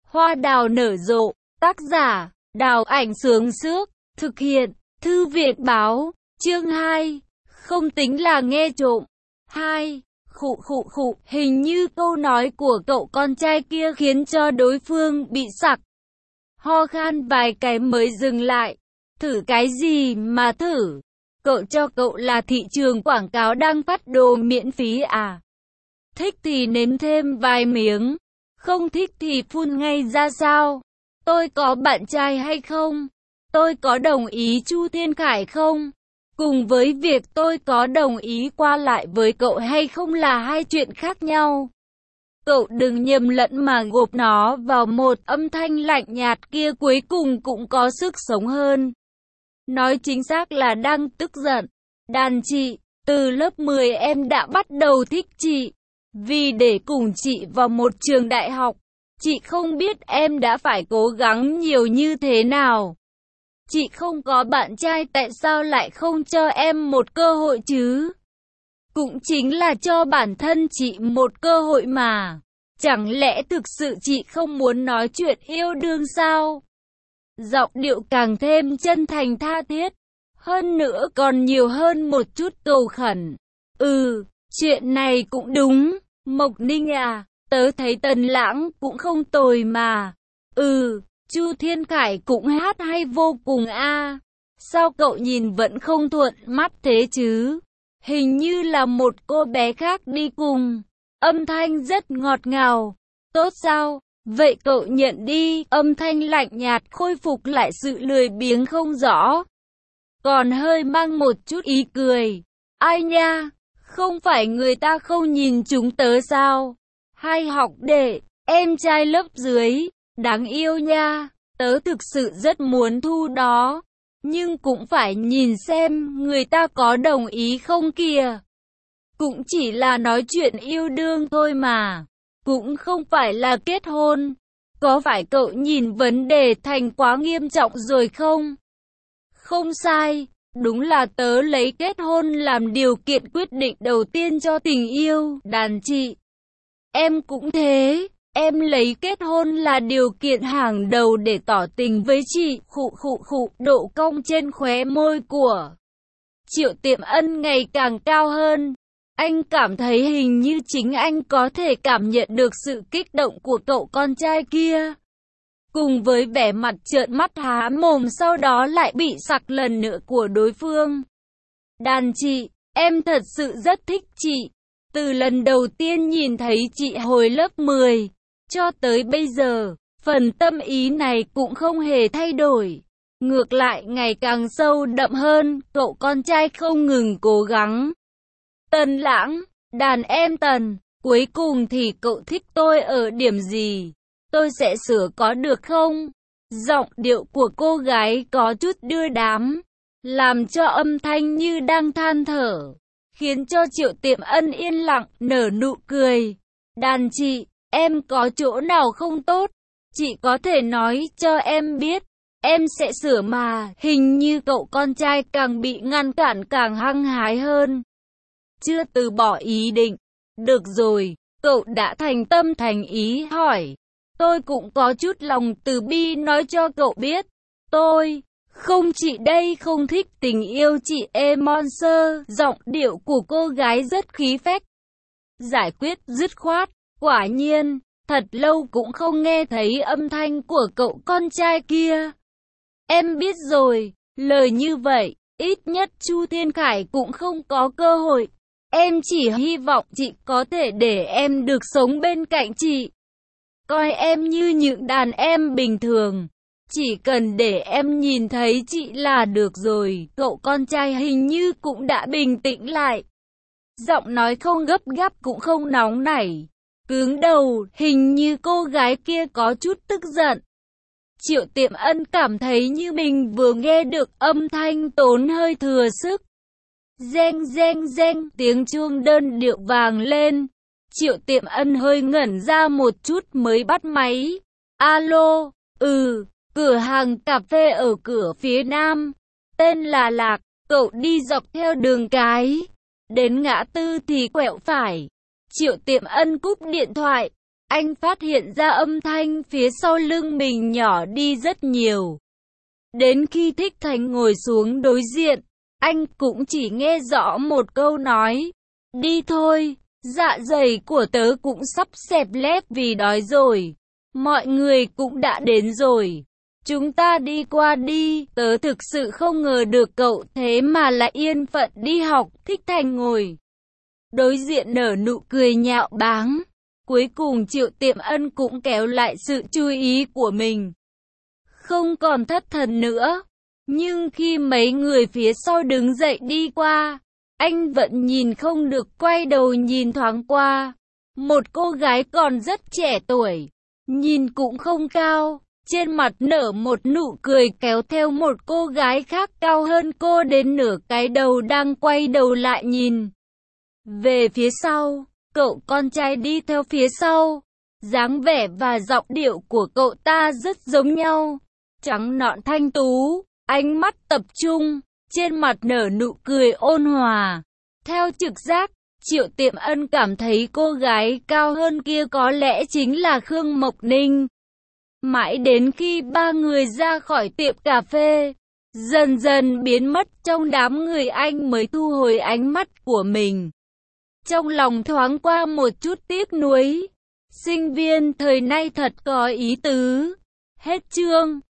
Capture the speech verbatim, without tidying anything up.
Hoa đào nở rộ, tác giả, Đào Ảnh Sướng Sước, thực hiện, Thư viện Báo, chương hai, không tính là nghe trộm. hai. Khụ khụ khụ, hình như câu nói của cậu con trai kia khiến cho đối phương bị sặc. Ho khan vài cái mới dừng lại. Thử cái gì mà thử? Cậu cho cậu là thị trường quảng cáo đang phát đồ miễn phí à? Thích thì nếm thêm vài miếng, không thích thì phun ngay ra sao? Tôi có bạn trai hay không? Tôi có đồng ý Chu Thiên Khải không? Cùng với việc tôi có đồng ý qua lại với cậu hay không là hai chuyện khác nhau. Cậu đừng nhầm lẫn mà gộp nó vào một. Âm thanh lạnh nhạt kia cuối cùng cũng có sức sống hơn. Nói chính xác là đang tức giận. Đàn chị, từ lớp mười em đã bắt đầu thích chị. Vì để cùng chị vào một trường đại học, chị không biết em đã phải cố gắng nhiều như thế nào. Chị không có bạn trai tại sao lại không cho em một cơ hội chứ? Cũng chính là cho bản thân chị một cơ hội mà. Chẳng lẽ thực sự chị không muốn nói chuyện yêu đương sao? Giọng điệu càng thêm chân thành tha thiết. Hơn nữa còn nhiều hơn một chút cầu khẩn. Ừ, chuyện này cũng đúng. Mộc Ninh à, tớ thấy Tần Lãng cũng không tồi mà. Ừ, Chu Thiên Khải cũng hát hay vô cùng a. Sao cậu nhìn vẫn không thuận mắt thế chứ? Hình như là một cô bé khác đi cùng. Âm thanh rất ngọt ngào. Tốt sao? Vậy cậu nhận đi. Âm thanh lạnh nhạt khôi phục lại sự lười biếng không rõ. Còn hơi mang một chút ý cười. Ai nha? Không phải người ta không nhìn chúng tớ sao? Hay học đệ, em trai lớp dưới, đáng yêu nha. Tớ thực sự rất muốn thu đó. Nhưng cũng phải nhìn xem người ta có đồng ý không kìa. Cũng chỉ là nói chuyện yêu đương thôi mà. Cũng không phải là kết hôn. Có phải cậu nhìn vấn đề thành quá nghiêm trọng rồi không? Không sai. Đúng là tớ lấy kết hôn làm điều kiện quyết định đầu tiên cho tình yêu. Đàn chị, em cũng thế. Em lấy kết hôn là điều kiện hàng đầu để tỏ tình với chị. Khụ khụ khụ, độ cong trên khóe môi của Triệu Tiệm Ân ngày càng cao hơn. Anh cảm thấy hình như chính anh có thể cảm nhận được sự kích động của cậu con trai kia. Cùng với vẻ mặt trợn mắt há mồm sau đó lại bị sặc lần nữa của đối phương. Đàn chị, em thật sự rất thích chị. Từ lần đầu tiên nhìn thấy chị hồi lớp mười, cho tới bây giờ, phần tâm ý này cũng không hề thay đổi. Ngược lại ngày càng sâu đậm hơn, cậu con trai không ngừng cố gắng. Tần Lãng, đàn em Tần, cuối cùng thì cậu thích tôi ở điểm gì? Tôi sẽ sửa có được không? Giọng điệu của cô gái có chút đưa đám, làm cho âm thanh như đang than thở, khiến cho Triệu Tiệm Ân yên lặng, nở nụ cười. Đàn chị, em có chỗ nào không tốt? Chị có thể nói cho em biết, em sẽ sửa mà. Hình như cậu con trai càng bị ngăn cản càng hăng hái hơn. Chưa từ bỏ ý định. Được rồi, cậu đã thành tâm thành ý hỏi. Tôi cũng có chút lòng từ bi nói cho cậu biết. Tôi, không chị đây không thích tình yêu chị e Monster. Giọng điệu của cô gái rất khí phách. Giải quyết dứt khoát. Quả nhiên, thật lâu cũng không nghe thấy âm thanh của cậu con trai kia. Em biết rồi, lời như vậy, ít nhất Chu Thiên Khải cũng không có cơ hội. Em chỉ hy vọng chị có thể để em được sống bên cạnh chị. Coi em như những đàn em bình thường. Chỉ cần để em nhìn thấy chị là được rồi. Cậu con trai hình như cũng đã bình tĩnh lại. Giọng nói không gấp gáp cũng không nóng nảy. Cứng đầu, hình như cô gái kia có chút tức giận. Triệu Tiệm Ân cảm thấy như mình vừa nghe được âm thanh tốn hơi thừa sức. Reng reng reng, tiếng chuông đơn điệu vang lên. Triệu Tiệm Ân hơi ngẩn ra một chút mới bắt máy. Alo, ừ, cửa hàng cà phê ở cửa phía nam. Tên là Lạc, cậu đi dọc theo đường cái. Đến ngã tư thì quẹo phải. Triệu Tiệm Ân cúp điện thoại. anh phát hiện ra âm thanh phía sau lưng mình nhỏ đi rất nhiều. Đến khi Thích Thành ngồi xuống đối diện, anh cũng chỉ nghe rõ một câu nói, đi thôi, dạ dày của tớ cũng sắp xẹp lép vì đói rồi. Mọi người cũng đã đến rồi. Chúng ta đi qua đi, tớ thực sự không ngờ được cậu thế mà lại yên phận đi học. Thích Thành ngồi đối diện nở nụ cười nhạo báng. Cuối cùng Triệu Tiệm Ân cũng kéo lại sự chú ý của mình. Không còn thất thần nữa. Nhưng khi mấy người phía sau đứng dậy đi qua, anh vẫn nhìn không được quay đầu nhìn thoáng qua. Một cô gái còn rất trẻ tuổi, nhìn cũng không cao, trên mặt nở một nụ cười kéo theo một cô gái khác cao hơn cô đến nửa cái đầu đang quay đầu lại nhìn về phía sau. Cậu con trai đi theo phía sau, dáng vẻ và giọng điệu của cậu ta rất giống nhau. Trắng nõn thanh tú, ánh mắt tập trung, trên mặt nở nụ cười ôn hòa. Theo trực giác, Triệu Tiệm Ân cảm thấy cô gái cao hơn kia có lẽ chính là Khương Mộc Ninh. Mãi đến khi ba người ra khỏi tiệm cà phê, dần dần biến mất trong đám người, anh mới thu hồi ánh mắt của mình. Trong lòng thoáng qua một chút tiếc nuối. Sinh viên thời nay thật có ý tứ. Hết chương.